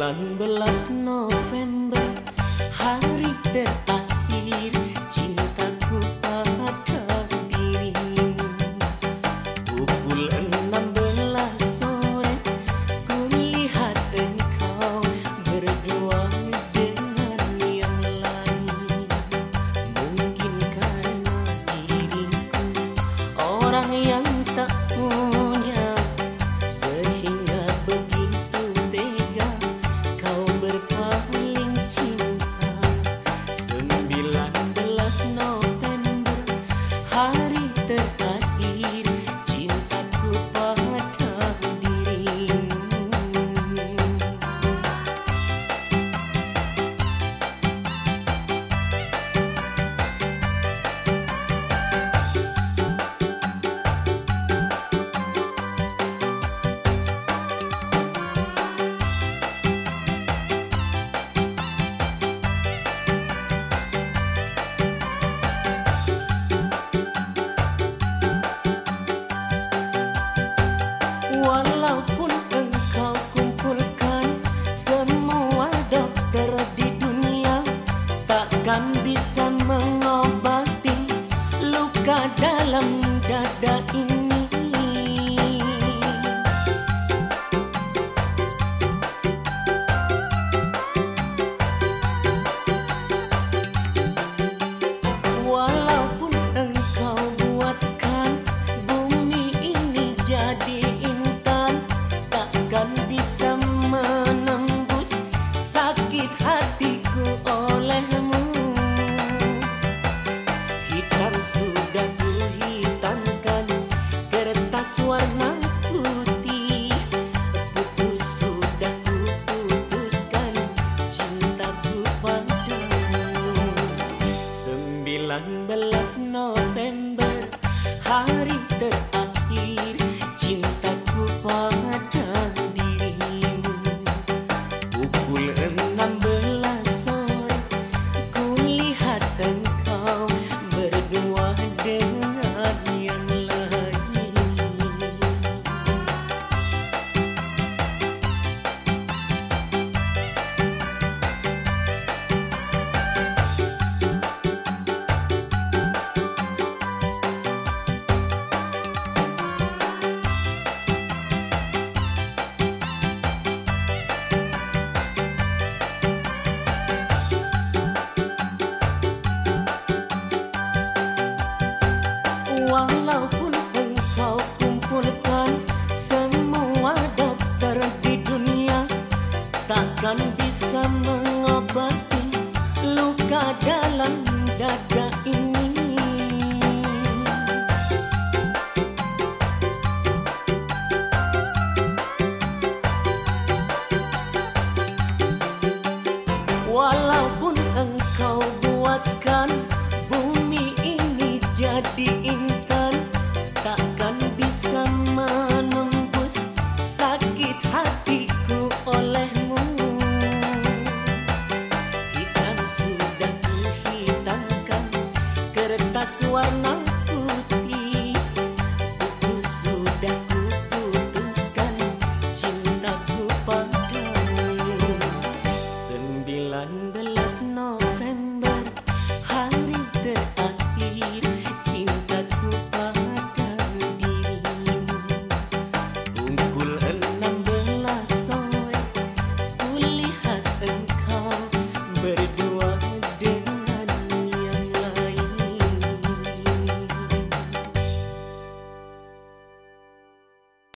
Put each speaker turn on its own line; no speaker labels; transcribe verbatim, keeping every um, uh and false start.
sembilan belas November, hari terakhir cintaku pada dirimu. Pukul enam belas sore, kulihat engkau berdua dengan yang lain. Mungkin karena diriku orang yang tak punya, sehingga begitu tega kau berpaling cinta. sembilan belas November, hari terakhir cintaku pada dirimu. Walaupun engkau kumpulkan semua dokter di dunia, takkan bisa mengobati luka dalam dada ini. Walaupun engkau buatkan bumi ini jadi bisa menembus sakit hatiku olehmu. Hitam sudah ku hitamkan kertas warna putih, putus sudah ku putuskan cintaku padamu. sembilan belas November, hari terakhir cintaku pada pukul enam belas sore, kulihat engkau berdua dengan yang lain. Walaupun engkau kumpulkan semua dokter di dunia, takkan bisa mengobati luka dalam dada ini. Walaupun engkau buatkan bumi ini jadi intan, takkan bisa menembus sakit hatiku olehmu. Hitam sudah ku hitamkan kertas warna putih, putus sudah ku putuskan cintaku padamu. sembilan belas November, hari terakhir cintaku pada dirimu. Pukul enam belas sore, kulihat engkau berdua